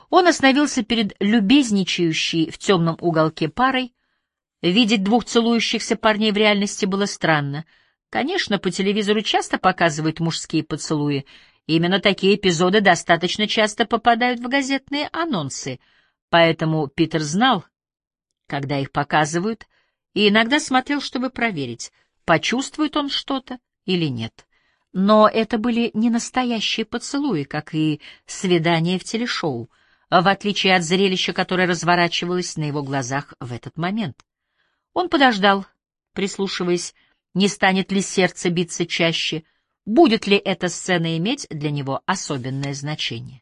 Он остановился перед любезничающей в темном уголке парой. Видеть двух целующихся парней в реальности было странно. Конечно, по телевизору часто показывают мужские поцелуи. Именно такие эпизоды достаточно часто попадают в газетные анонсы. Поэтому Питер знал, когда их показывают, и иногда смотрел, чтобы проверить, почувствует он что-то или нет. Но это были не настоящие поцелуи, как и свидания в телешоу, в отличие от зрелища, которое разворачивалось на его глазах в этот момент. Он подождал, прислушиваясь, не станет ли сердце биться чаще, будет ли эта сцена иметь для него особенное значение.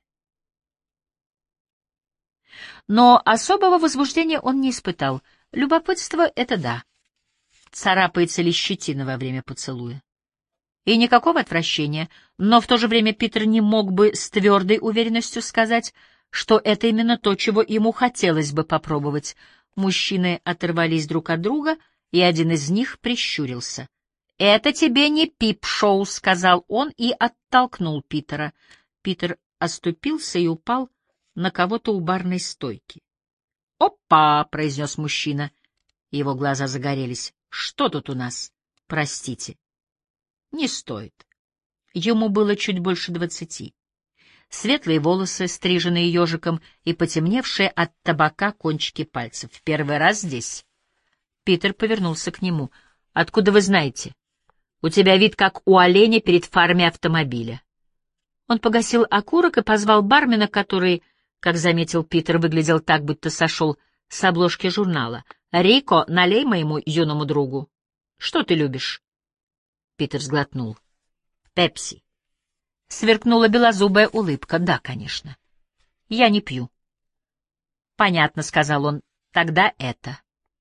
Но особого возбуждения он не испытал. Любопытство — это да. Царапается ли щетина во время поцелуя? И никакого отвращения, но в то же время Питер не мог бы с твердой уверенностью сказать, что это именно то, чего ему хотелось бы попробовать. Мужчины оторвались друг от друга, и один из них прищурился. «Это тебе не пип-шоу», — сказал он и оттолкнул Питера. Питер оступился и упал на кого-то у барной стойки. «Опа!» — произнес мужчина. Его глаза загорелись. «Что тут у нас? Простите». «Не стоит». Ему было чуть больше 20. Светлые волосы, стриженные ежиком и потемневшие от табака кончики пальцев. «Первый раз здесь?» Питер повернулся к нему. «Откуда вы знаете? У тебя вид, как у оленя перед фарами автомобиля». Он погасил окурок и позвал бармена, который, как заметил Питер, выглядел так, будто сошел с обложки журнала. «Рико, налей моему юному другу». «Что ты любишь?» Питер сглотнул. «Пепси». Сверкнула белозубая улыбка. «Да, конечно. Я не пью». «Понятно», — сказал он. «Тогда это».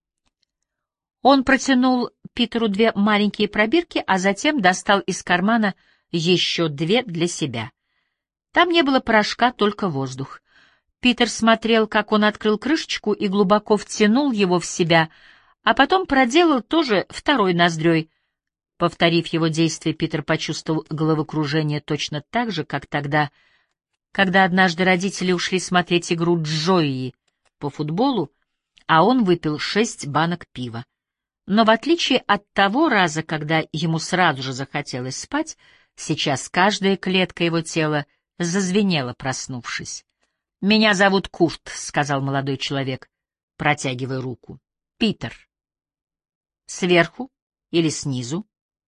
Он протянул Питеру 2 маленькие пробирки, а затем достал из кармана еще 2 для себя. Там не было порошка, только воздух. Питер смотрел, как он открыл крышечку и глубоко втянул его в себя, а потом проделал то же второй ноздрёй. Повторив его действие, Питер почувствовал головокружение точно так же, как тогда, когда однажды родители ушли смотреть игру Джои по футболу, а он выпил 6 банок пива. Но в отличие от того раза, когда ему сразу же захотелось спать, сейчас каждая клетка его тела зазвенела, проснувшись. «Меня зовут Курт», — сказал молодой человек, протягивая руку. «Питер». «Сверху или снизу?»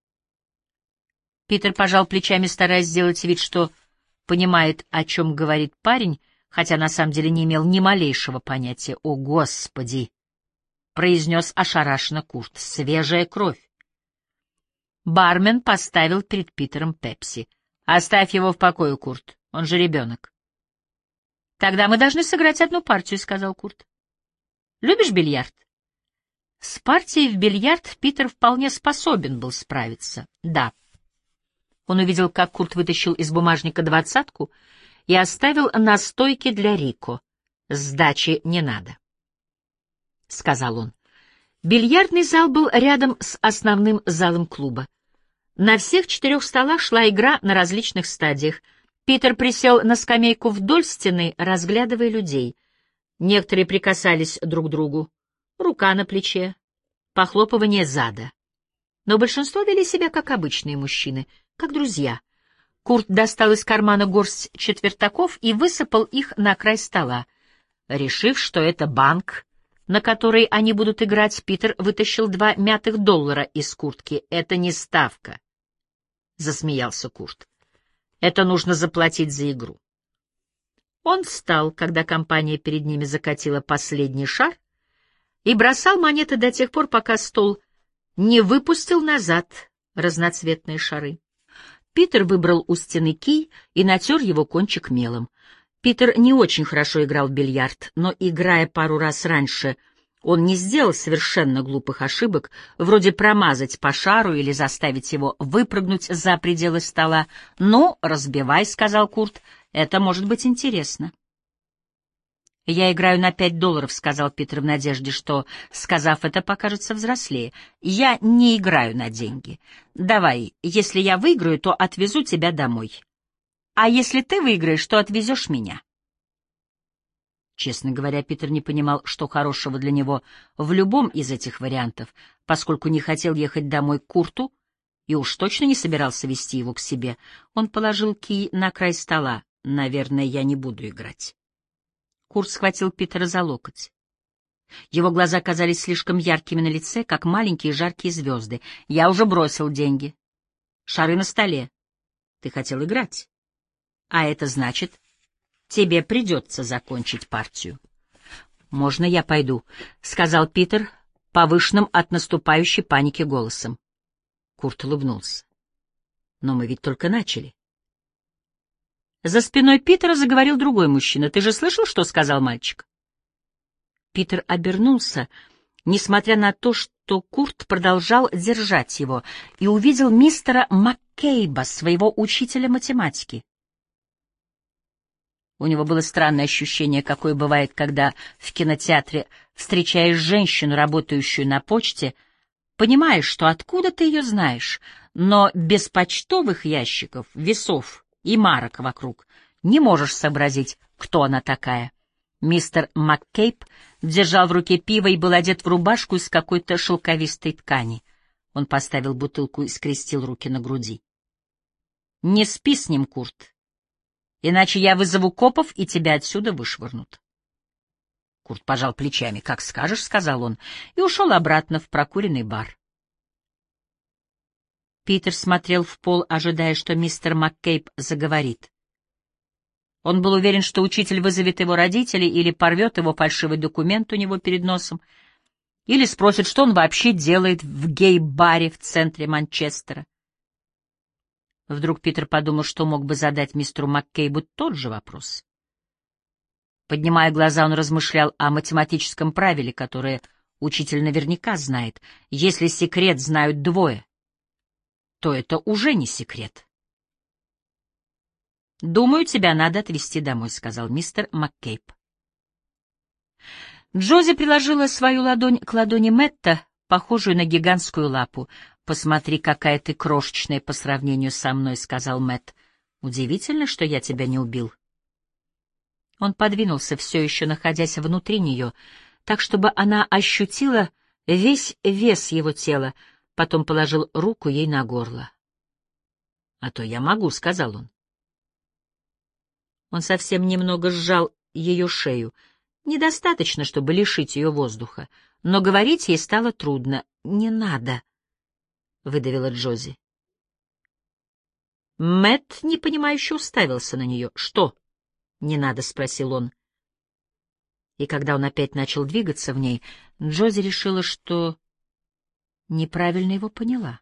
Питер пожал плечами, стараясь сделать вид, что понимает, о чем говорит парень, хотя на самом деле не имел ни малейшего понятия. «О, Господи!» — произнес ошарашенно Курт. «Свежая кровь». Бармен поставил перед Питером пепси. «Оставь его в покое, Курт. Он же ребенок». «Тогда мы должны сыграть одну партию», — сказал Курт. «Любишь бильярд?» С партией в бильярд Питер вполне способен был справиться. «Да». Он увидел, как Курт вытащил из бумажника 20-ку и оставил на стойке для Рико. «Сдачи не надо», — сказал он. Бильярдный зал был рядом с основным залом клуба. На всех 4 столах шла игра на различных стадиях. Питер присел на скамейку вдоль стены, разглядывая людей. Некоторые прикасались друг к другу. Рука на плече, похлопывание зада. Но большинство вели себя как обычные мужчины, как друзья. Курт достал из кармана горсть четвертаков и высыпал их на край стола. Решив, что это банк, на который они будут играть, Питер вытащил 2 мятых доллара из куртки. «Это не ставка», — засмеялся Курт. «Это нужно заплатить за игру». Он встал, когда компания перед ними закатила последний шар, и бросал монеты до тех пор, пока стол не выпустил назад разноцветные шары. Питер выбрал у стены кий и натер его кончик мелом. Питер не очень хорошо играл в бильярд, но, играя пару раз раньше, он не сделал совершенно глупых ошибок, вроде промазать по шару или заставить его выпрыгнуть за пределы стола. «Ну, разбивай», — сказал Курт, — «это может быть интересно». «Я играю на $5», — сказал Питер в надежде, что, сказав это, покажется взрослее. «Я не играю на деньги. Давай, если я выиграю, то отвезу тебя домой. А если ты выиграешь, то отвезешь меня». Честно говоря, Питер не понимал, что хорошего для него в любом из этих вариантов, поскольку не хотел ехать домой к Курту и уж точно не собирался вести его к себе. Он положил кий на край стола. «Наверное, я не буду играть». Курт схватил Питера за локоть. Его глаза казались слишком яркими на лице, как маленькие жаркие звезды. «Я уже бросил деньги. Шары на столе. Ты хотел играть. А это значит, тебе придется закончить партию». «Можно я пойду?» — сказал Питер повышенным от наступающей паники голосом. Курт улыбнулся. «Но мы ведь только начали». За спиной Питера заговорил другой мужчина. «Ты же слышал, что сказал мальчик?» Питер обернулся, несмотря на то, что Курт продолжал держать его, и увидел мистера Маккейба, своего учителя математики. У него было странное ощущение, какое бывает, когда в кинотеатре встречаешь женщину, работающую на почте, понимаешь, что откуда ты ее знаешь, но без почтовых ящиков, весов и марок вокруг не можешь сообразить, кто она такая. Мистер Маккейб держал в руке пиво и был одет в рубашку из какой-то шелковистой ткани. Он поставил бутылку и скрестил руки на груди. «Не спи с ним, Курт, иначе я вызову копов, и тебя отсюда вышвырнут». Курт пожал плечами. «Как скажешь», — сказал он, и ушел обратно в прокуренный бар. Питер смотрел в пол, ожидая, что мистер Маккейб заговорит. Он был уверен, что учитель вызовет его родителей или порвет его фальшивый документ у него перед носом, или спросит, что он вообще делает в гей-баре в центре Манчестера. Вдруг Питер подумал, что мог бы задать мистеру Маккейбу тот же вопрос. Поднимая глаза, он размышлял о математическом правиле, которое учитель наверняка знает. Если секрет знают двое, то это уже не секрет. «Думаю, тебя надо отвезти домой», — сказал мистер Маккейб. Джози приложила свою ладонь к ладони Мэтта, похожую на гигантскую лапу. «Посмотри, какая ты крошечная по сравнению со мной», — сказал Мэтт. «Удивительно, что я тебя не убил». Он подвинулся, все еще находясь внутри нее, так, чтобы она ощутила весь вес его тела, потом положил руку ей на горло. «А то я могу», — сказал он. Он совсем немного сжал ее шею, недостаточно, чтобы лишить ее воздуха, но говорить ей стало трудно. «Не надо», — выдавила Джози. Мэтт непонимающе уставился на нее. «Что?» «Не надо», — спросил он. И когда он опять начал двигаться в ней, Джози решила, что неправильно его поняла.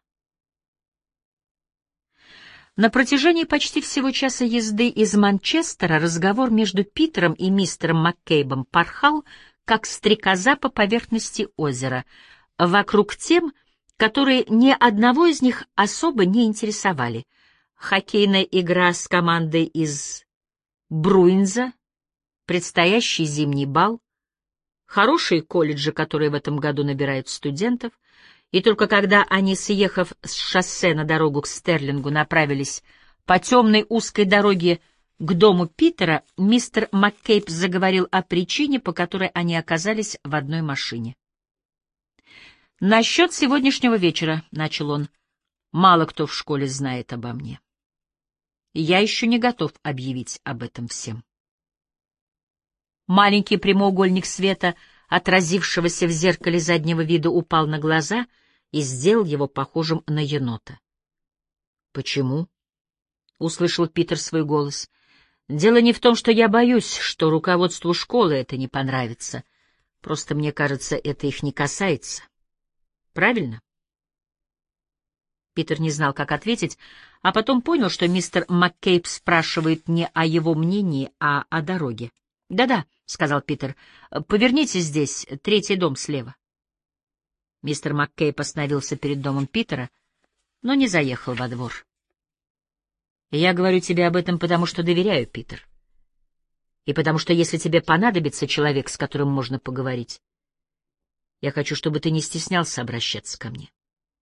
На протяжении почти всего часа езды из Манчестера разговор между Питером и мистером Маккейбом порхал, как стрекоза по поверхности озера, вокруг тем, которые ни одного из них особо не интересовали. Хоккейная игра с командой из Бруинза, предстоящий зимний бал, хорошие колледжи, которые в этом году набирают студентов, и только когда они, съехав с шоссе на дорогу к Стерлингу, направились по темной узкой дороге к дому Питера, мистер Маккейб заговорил о причине, по которой они оказались в одной машине. «Насчет сегодняшнего вечера», — начал он, — «мало кто в школе знает обо мне. Я еще не готов объявить об этом всем». Маленький прямоугольник света, отразившегося в зеркале заднего вида, упал на глаза и сделал его похожим на енота. «Почему?» — услышал Питер свой голос. «Дело не в том, что я боюсь, что руководству школы это не понравится. Просто мне кажется, это их не касается. Правильно?» Питер не знал, как ответить, а потом понял, что мистер Маккейб спрашивает не о его мнении, а о дороге. «Да-да», — сказал Питер, — «поверните здесь, третий дом слева». Мистер Маккейб остановился перед домом Питера, но не заехал во двор. «Я говорю тебе об этом, потому что доверяю, Питер. И потому что если тебе понадобится человек, с которым можно поговорить, я хочу, чтобы ты не стеснялся обращаться ко мне».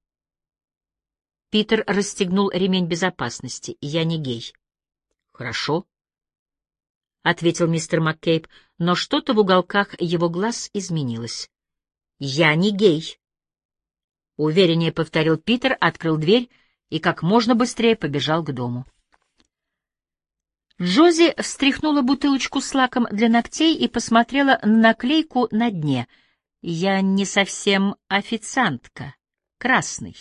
Питер расстегнул ремень безопасности. «Я не гей». «Хорошо. ответил мистер МакКейб, но что-то в уголках его глаз изменилось. «Я не гей», — увереннее повторил Питер, открыл дверь и как можно быстрее побежал к дому. Джози встряхнула бутылочку с лаком для ногтей и посмотрела на наклейку на дне. «Я не совсем официантка. Красный».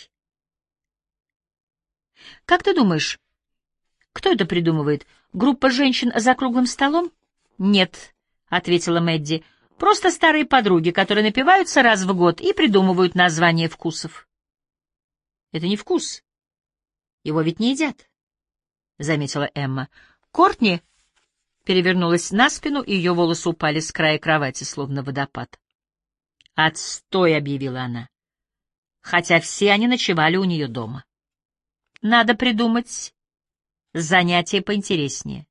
«Как ты думаешь, кто это придумывает? Группа женщин за круглым столом?» «Нет», — ответила Мэдди, — «просто старые подруги, которые напиваются раз в год и придумывают названия вкусов». «Это не вкус. Его ведь не едят», — заметила Эмма. Кортни перевернулась на спину, и ее волосы упали с края кровати, словно водопад. «Отстой», — объявила она, хотя все они ночевали у нее дома. «Надо придумать занятие поинтереснее».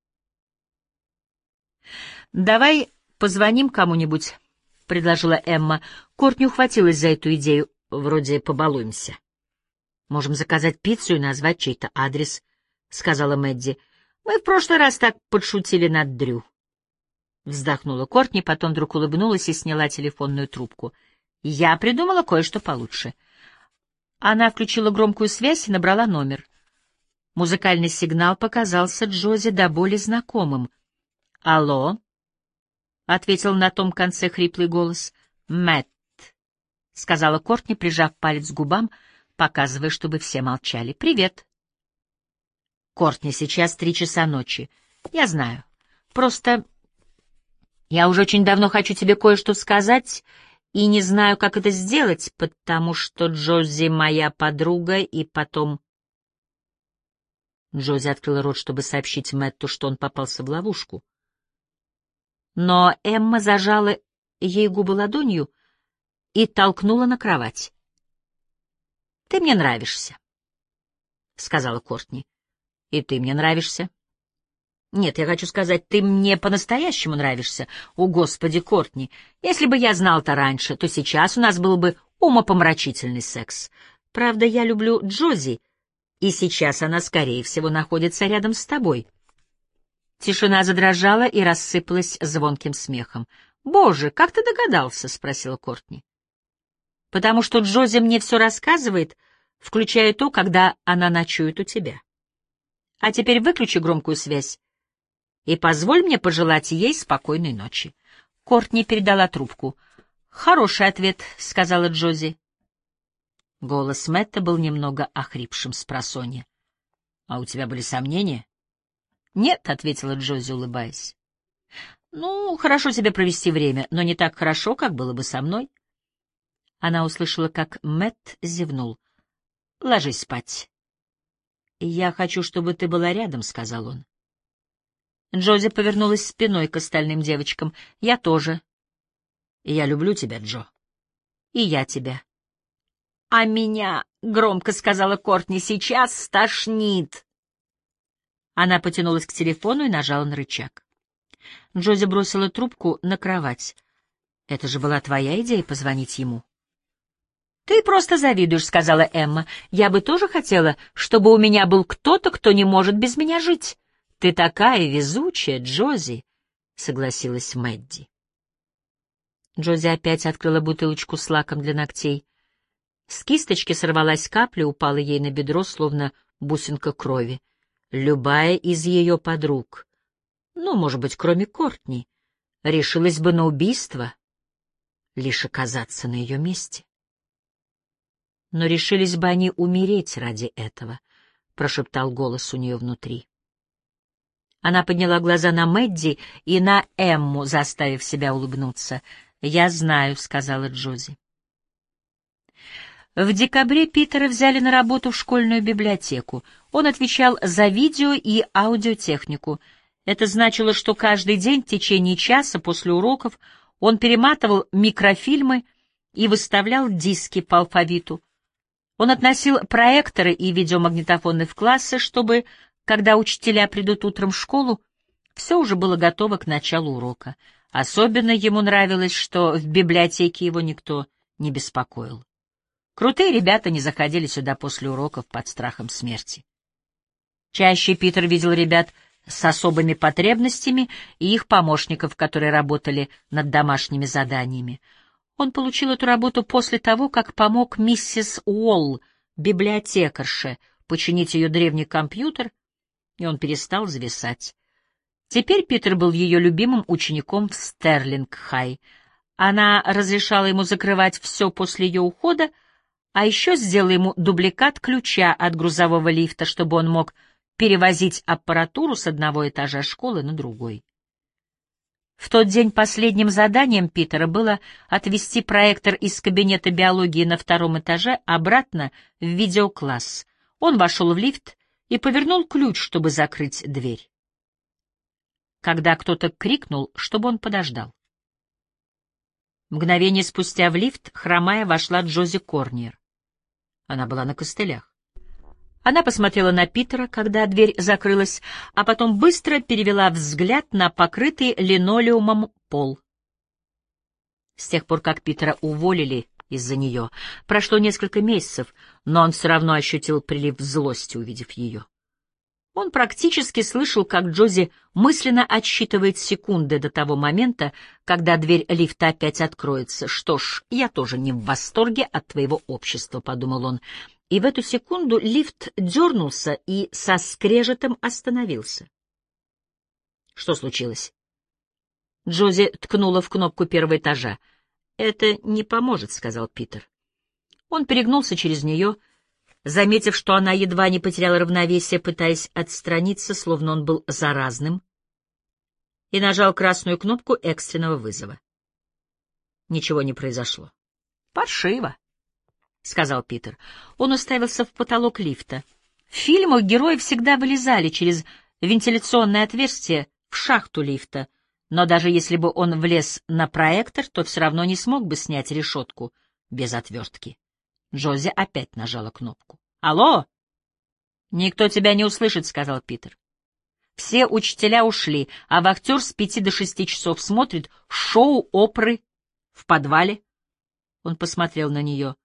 «Давай позвоним кому-нибудь», — предложила Эмма. Кортни ухватилась за эту идею. «Вроде побалуемся». «Можем заказать пиццу и назвать чей-то адрес», — сказала Мэдди. «Мы в прошлый раз так подшутили над Дрю». Вздохнула Кортни, потом вдруг улыбнулась и сняла телефонную трубку. «Я придумала кое-что получше». Она включила громкую связь и набрала номер. Музыкальный сигнал показался Джози до боли знакомым. «Алло?» — ответил на том конце хриплый голос. «Мэтт», — сказала Кортни, прижав палец к губам, показывая, чтобы все молчали. «Привет». «Кортни, сейчас 3 часа ночи. Я знаю. Просто я уже очень давно хочу тебе кое-что сказать и не знаю, как это сделать, потому что Джози моя подруга, и потом...» Джози открыла рот, чтобы сообщить Мэтту, что он попался в ловушку. Но Эмма зажала ей губы ладонью и толкнула на кровать. «Ты мне нравишься», — сказала Кортни. «И ты мне нравишься». «Нет, я хочу сказать, ты мне по-настоящему нравишься. О, Господи, Кортни, если бы я знал-то раньше, то сейчас у нас был бы умопомрачительный секс. Правда, я люблю Джози, и сейчас она, скорее всего, находится рядом с тобой». Тишина задрожала и рассыпалась звонким смехом. «Боже, как ты догадался?» — спросила Кортни. «Потому что Джози мне все рассказывает, включая то, когда она ночует у тебя. А теперь выключи громкую связь и позволь мне пожелать ей спокойной ночи». Кортни передала трубку. «Хороший ответ», — сказала Джози. Голос Мэтта был немного охрипшим спросонья. «А у тебя были сомнения?» «Нет», — ответила Джози, улыбаясь. «Ну, хорошо тебе провести время, но не так хорошо, как было бы со мной». Она услышала, как Мэтт зевнул. «Ложись спать». «Я хочу, чтобы ты была рядом», — сказал он. Джози повернулась спиной к остальным девочкам. «Я тоже». «Я люблю тебя, Джо». «И я тебя». «А меня», — громко сказала Кортни, — «сейчас стошнит». Она потянулась к телефону и нажала на рычаг. Джози бросила трубку на кровать. «Это же была твоя идея — позвонить ему». «Ты просто завидуешь», — сказала Эмма. «Я бы тоже хотела, чтобы у меня был кто-то, кто не может без меня жить». «Ты такая везучая, Джози», — согласилась Мэдди. Джози опять открыла бутылочку с лаком для ногтей. С кисточки сорвалась капля, упала ей на бедро, словно бусинка крови. Любая из ее подруг, ну, может быть, кроме Кортни, решилась бы на убийство, лишь оказаться на ее месте. Но решились бы они умереть ради этого, — прошептал голос у нее внутри. Она подняла глаза на Мэдди и на Эмму, заставив себя улыбнуться. «Я знаю», — сказала Джози. В декабре Питера взяли на работу в школьную библиотеку. Он отвечал за видео и аудиотехнику. Это значило, что каждый день в течение часа после уроков он перематывал микрофильмы и выставлял диски по алфавиту. Он относил проекторы и видеомагнитофоны в классы, чтобы, когда учителя придут утром в школу, все уже было готово к началу урока. Особенно ему нравилось, что в библиотеке его никто не беспокоил. Крутые ребята не заходили сюда после уроков под страхом смерти. Чаще Питер видел ребят с особыми потребностями и их помощников, которые работали над домашними заданиями. Он получил эту работу после того, как помог миссис Уолл, библиотекарше, починить ее древний компьютер, и он перестал зависать. Теперь Питер был ее любимым учеником в Стерлинг-Хай. Она разрешала ему закрывать все после ее ухода, а еще сделала ему дубликат ключа от грузового лифта, чтобы он мог перевозить аппаратуру с одного этажа школы на другой. В тот день последним заданием Питера было отвезти проектор из кабинета биологии на втором этаже обратно в видеокласс. Он вошел в лифт и повернул ключ, чтобы закрыть дверь, когда кто-то крикнул, чтобы он подождал. Мгновение спустя в лифт, хромая, вошла Джози Корнер. Она была на костылях. Она посмотрела на Питера, когда дверь закрылась, а потом быстро перевела взгляд на покрытый линолеумом пол. С тех пор, как Питера уволили из-за нее, прошло несколько месяцев, но он все равно ощутил прилив злости, увидев ее. Он практически слышал, как Джози мысленно отсчитывает секунды до того момента, когда дверь лифта опять откроется. «Что ж, я тоже не в восторге от твоего общества», — подумал он. И в эту секунду лифт дернулся и со скрежетом остановился. Что случилось? Джози ткнула в кнопку первого этажа. «Это не поможет», — сказал Питер. Он перегнулся через нее, заметив, что она едва не потеряла равновесие, пытаясь отстраниться, словно он был заразным, и нажал красную кнопку экстренного вызова. Ничего не произошло. «Паршиво», — сказал Питер. Он уставился в потолок лифта. В фильмах герои всегда вылезали через вентиляционное отверстие в шахту лифта, но даже если бы он влез на проектор, то все равно не смог бы снять решетку без отвертки. Джози опять нажала кнопку. «Алло!» «Никто тебя не услышит», — сказал Питер. «Все учителя ушли, а вахтер с 5 до 6 часов смотрит шоу оперы в подвале». Он посмотрел на нее.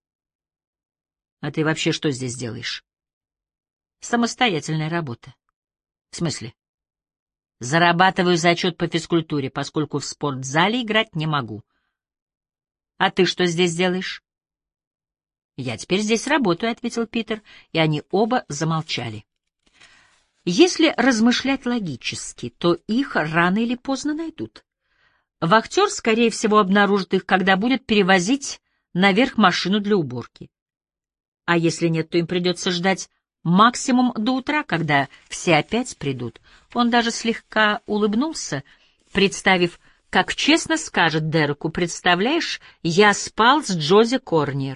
«А ты вообще что здесь делаешь?» «Самостоятельная работа». «В смысле?» «Зарабатываю зачет по физкультуре, поскольку в спортзале играть не могу». «А ты что здесь делаешь?» «Я теперь здесь работаю», — ответил Питер, и они оба замолчали. Если размышлять логически, то их рано или поздно найдут. Вахтер, скорее всего, обнаружит их, когда будет перевозить наверх машину для уборки. А если нет, то им придется ждать максимум до утра, когда все опять придут. Он даже слегка улыбнулся, представив, как честно скажет Дереку: «Представляешь, я спал с Джози Корнер».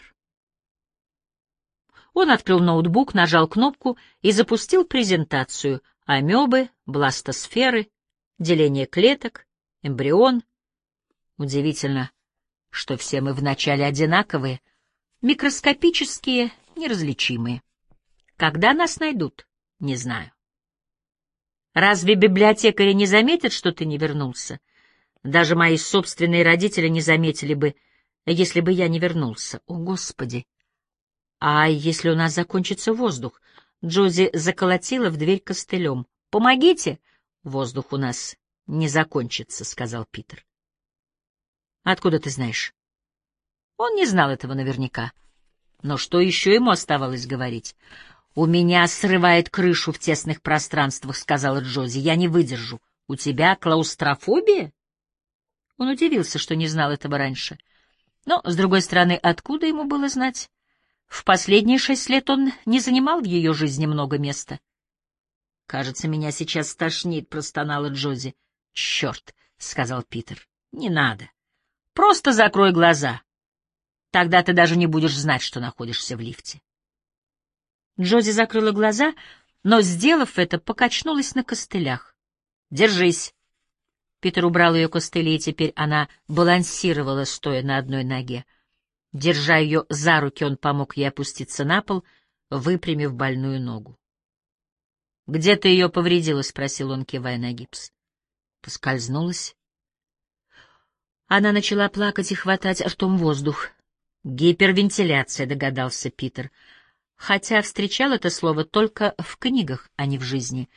Он открыл ноутбук, нажал кнопку и запустил презентацию: амебы, бластосферы, деление клеток, эмбрион. Удивительно, что все мы вначале одинаковые, микроскопические, неразличимые. Когда нас найдут, не знаю. Разве библиотекари не заметят, что ты не вернулся? Даже мои собственные родители не заметили бы, если бы я не вернулся. О, Господи! А если у нас закончится воздух? Джози заколотила в дверь костылем. «Помогите!» «Воздух у нас не закончится», — сказал Питер. «Откуда ты знаешь?» Он не знал этого наверняка. Но что еще ему оставалось говорить? «У меня срывает крышу в тесных пространствах», — сказала Джози. «Я не выдержу. У тебя клаустрофобия?» Он удивился, что не знал этого раньше. Но, с другой стороны, откуда ему было знать? В последние 6 лет он не занимал в ее жизни много места. «Кажется, меня сейчас стошнит», — простонала Джози. «Черт», — сказал Питер, — «не надо. Просто закрой глаза. Тогда ты даже не будешь знать, что находишься в лифте». Джози закрыла глаза, но, сделав это, покачнулась на костылях. «Держись». Питер убрал ее костыли, и теперь она балансировала, стоя на одной ноге. Держа ее за руки, он помог ей опуститься на пол, выпрямив больную ногу. «Где ты ее повредила?» — спросил он, кивая на гипс. Поскользнулась. Она начала плакать и хватать ртом воздух. «Гипервентиляция», — догадался Питер, хотя встречал это слово только в книгах, а не в жизни.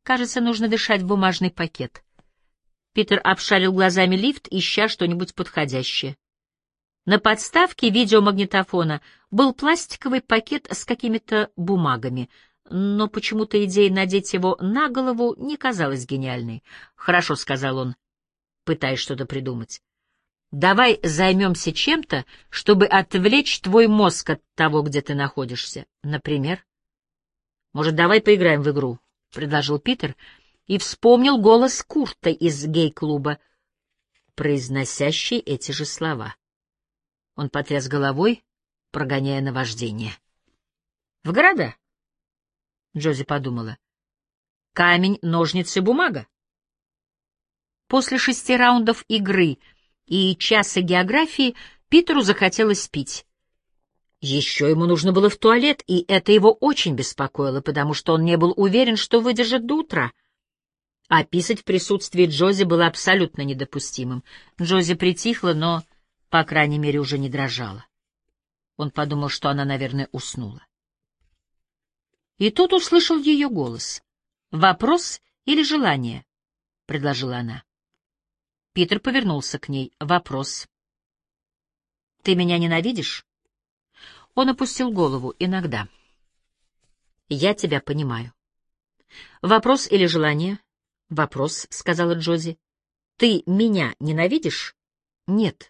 Кажется, нужно дышать в бумажный пакет. Питер обшарил глазами лифт, ища что-нибудь подходящее. На подставке видеомагнитофона был пластиковый пакет с какими-то бумагами, но почему-то идея надеть его на голову не казалась гениальной. «Хорошо», — сказал он, пытаясь что-то придумать. «Давай займемся чем-то, чтобы отвлечь твой мозг от того, где ты находишься. Например? Может, давай поиграем в игру?» — предложил Питер и вспомнил голос Курта из гей-клуба, произносящий эти же слова. Он потряс головой, прогоняя наваждение. «В города?» — Джози подумала. «Камень, ножницы, бумага». После 6 раундов игры и часа географии Питеру захотелось пить. Еще ему нужно было в туалет, и это его очень беспокоило, потому что он не был уверен, что выдержит до утра. А писать в присутствии Джози было абсолютно недопустимым. Джози притихла, но, по крайней мере, уже не дрожала. Он подумал, что она, наверное, уснула. И тут услышал ее голос. «Вопрос или желание?» — предложила она. Питер повернулся к ней. «Вопрос. Ты меня ненавидишь?» Он опустил голову. «Иногда. Я тебя понимаю». «Вопрос или желание?» «Вопрос», — сказала Джози. «Ты меня ненавидишь?» «Нет».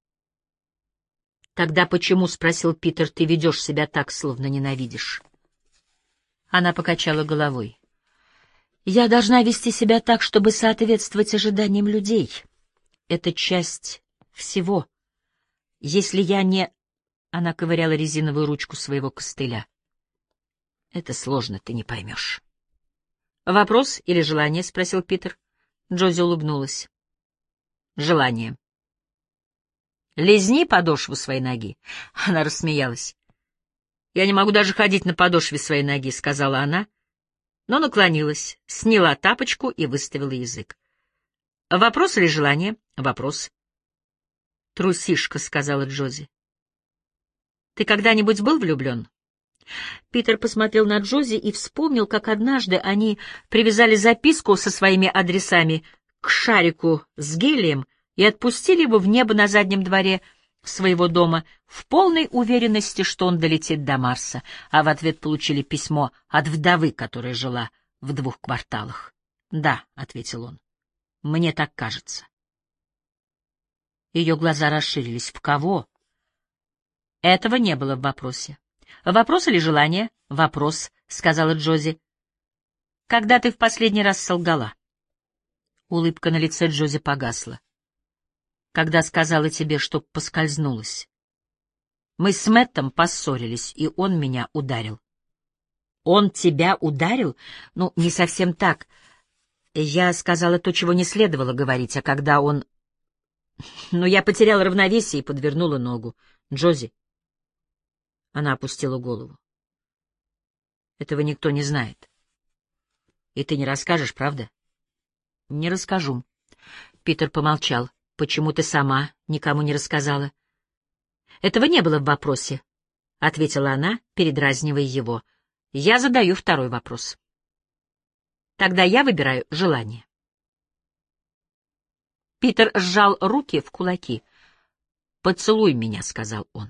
«Тогда почему, — спросил Питер, — ты ведешь себя так, словно ненавидишь?» Она покачала головой. «Я должна вести себя так, чтобы соответствовать ожиданиям людей. Это часть всего. Если я не...» Она ковыряла резиновую ручку своего костыля. «Это сложно, ты не поймешь». «Вопрос или желание?» — спросил Питер. Джози улыбнулась. «Желание». «Лизни подошву своей ноги». Она рассмеялась. «Я не могу даже ходить на подошве своей ноги», — сказала она, но наклонилась, сняла тапочку и выставила язык. «Вопрос или желание?» «Вопрос». «Трусишка», — сказала Джози. «Ты когда-нибудь был влюблен?» Питер посмотрел на Джози и вспомнил, как однажды они привязали записку со своими адресами к шарику с гелием и отпустили его в небо на заднем дворе своего дома в полной уверенности, что он долетит до Марса, а в ответ получили письмо от вдовы, которая жила в 2 кварталах. «Да», — ответил он, — «мне так кажется». Ее глаза расширились. «В кого?» Этого не было в вопросе. «Вопрос или желание?» «Вопрос», — сказала Джози. «Когда ты в последний раз солгала?» Улыбка на лице Джози погасла. «Когда сказала тебе, что поскользнулась. Мы с Мэттом поссорились, и он меня ударил». «Он тебя ударил?» «Ну, не совсем так. Я сказала то, чего не следовало говорить, а когда он...» «Ну, я потеряла равновесие и подвернула ногу. Джози...» Она опустила голову. «Этого никто не знает. И ты не расскажешь, правда?» «Не расскажу». Питер помолчал. «Почему ты сама никому не рассказала?» «Этого не было в вопросе», — ответила она, передразнивая его. «Я задаю второй вопрос. Тогда я выбираю желание». Питер сжал руки в кулаки. «Поцелуй меня», — сказал он.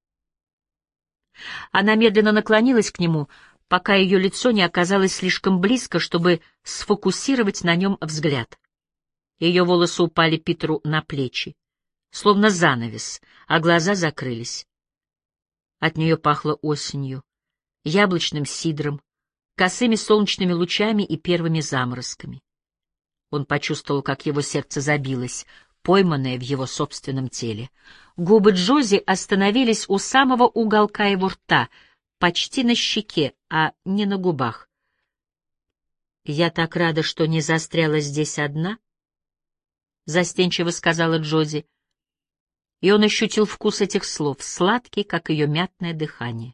Она медленно наклонилась к нему, пока ее лицо не оказалось слишком близко, чтобы сфокусировать на нем взгляд. Ее волосы упали Питеру на плечи, словно занавес, а глаза закрылись. От нее пахло осенью, яблочным сидром, косыми солнечными лучами и первыми заморозками. Он почувствовал, как его сердце забилось, пойманное в его собственном теле. Губы Джози остановились у самого уголка его рта, почти на щеке, а не на губах. «Я так рада, что не застряла здесь одна», — застенчиво сказала Джози, и он ощутил вкус этих слов, сладкий, как ее мятное дыхание.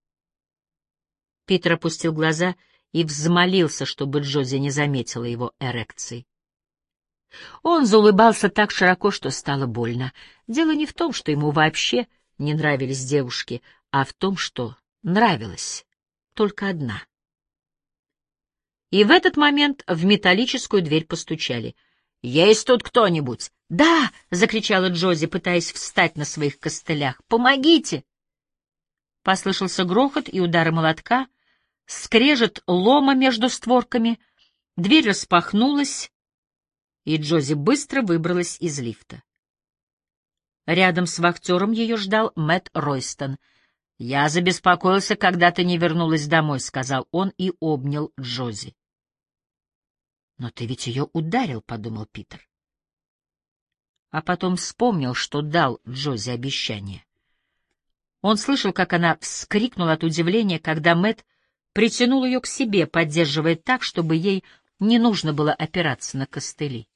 Питер опустил глаза и взмолился, чтобы Джози не заметила его эрекции. Он заулыбался так широко, что стало больно. Дело не в том, что ему вообще не нравились девушки, а в том, что нравилась только одна. И в этот момент в металлическую дверь постучали. «Есть тут кто-нибудь?» «Да!» — закричала Джози, пытаясь встать на своих костылях. «Помогите!» Послышался грохот и удары молотка, скрежет лома между створками, дверь распахнулась, и Джози быстро выбралась из лифта. Рядом с вахтером ее ждал Мэтт Ройстон. «Я забеспокоился, когда ты не вернулась домой», — сказал он и обнял Джози. «Но ты ведь ее ударил», — подумал Питер. А потом вспомнил, что дал Джози обещание. Он слышал, как она вскрикнула от удивления, когда Мэтт притянул ее к себе, поддерживая так, чтобы ей не нужно было опираться на костыли.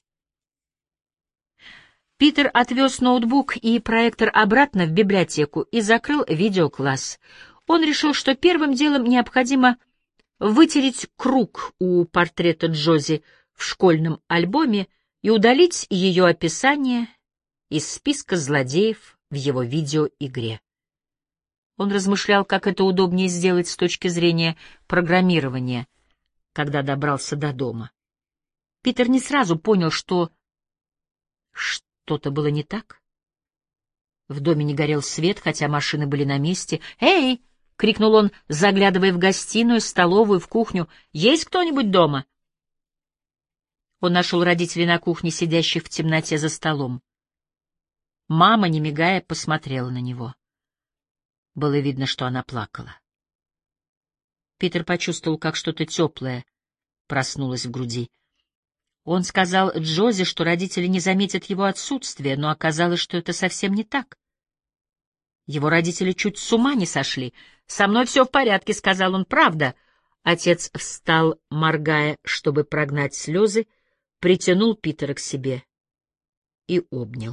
Питер отвез ноутбук и проектор обратно в библиотеку и закрыл видеокласс. Он решил, что первым делом необходимо вытереть круг у портрета Джози в школьном альбоме и удалить ее описание из списка злодеев в его видеоигре. Он размышлял, как это удобнее сделать с точки зрения программирования, когда добрался до дома. Питер не сразу понял, что что-то было не так. В доме не горел свет, хотя машины были на месте. «Эй!» — крикнул он, заглядывая в гостиную, столовую, в кухню. «Есть кто-нибудь дома?» Он нашел родителей на кухне, сидящих в темноте за столом. Мама, не мигая, посмотрела на него. Было видно, что она плакала. Питер почувствовал, как что-то теплое проснулось в груди. Он сказал Джози, что родители не заметят его отсутствия, но оказалось, что это совсем не так. Его родители чуть с ума не сошли. «Со мной все в порядке», — сказал он, — «правда». Отец встал, моргая, чтобы прогнать слезы, притянул Питера к себе и обнял.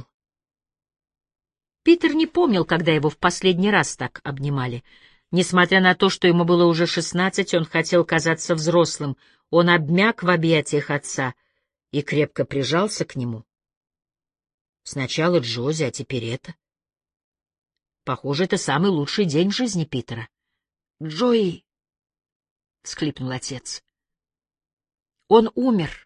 Питер не помнил, когда его в последний раз так обнимали. Несмотря на то, что ему было уже 16, он хотел казаться взрослым. Он обмяк в объятиях отца и крепко прижался к нему. Сначала Джози, а теперь это. Похоже, это самый лучший день в жизни Питера. «Джои!» — всхлипнул отец. «Он умер».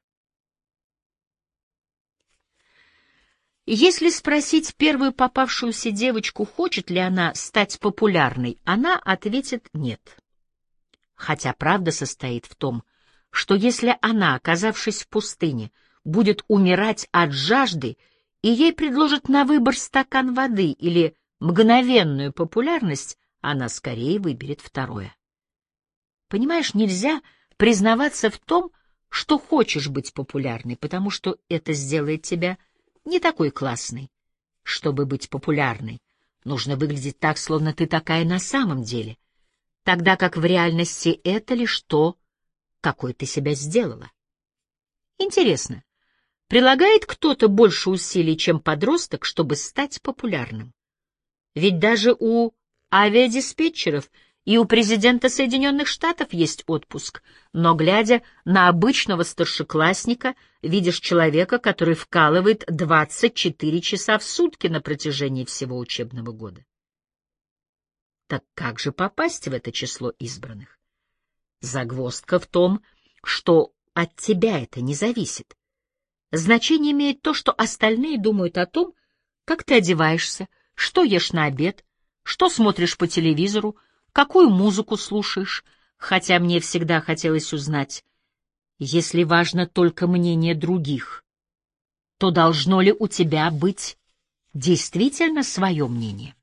Если спросить первую попавшуюся девочку, хочет ли она стать популярной, она ответит «нет». Хотя правда состоит в том, что если она, оказавшись в пустыне, будет умирать от жажды, и ей предложат на выбор стакан воды или мгновенную популярность, она скорее выберет второе. Понимаешь, нельзя признаваться в том, что хочешь быть популярной, потому что это сделает тебя не такой классный. Чтобы быть популярной, нужно выглядеть так, словно ты такая на самом деле, тогда как в реальности это лишь то, какой ты себя сделала. Интересно, прилагает кто-то больше усилий, чем подросток, чтобы стать популярным? Ведь даже у авиадиспетчеров и у президента Соединенных Штатов есть отпуск, но, глядя на обычного старшеклассника, видишь человека, который вкалывает 24 часа в сутки на протяжении всего учебного года. Так как же попасть в это число избранных? Загвоздка в том, что от тебя это не зависит. Значение имеет то, что остальные думают о том, как ты одеваешься, что ешь на обед, что смотришь по телевизору, какую музыку слушаешь, хотя мне всегда хотелось узнать, если важно только мнение других, то должно ли у тебя быть действительно свое мнение?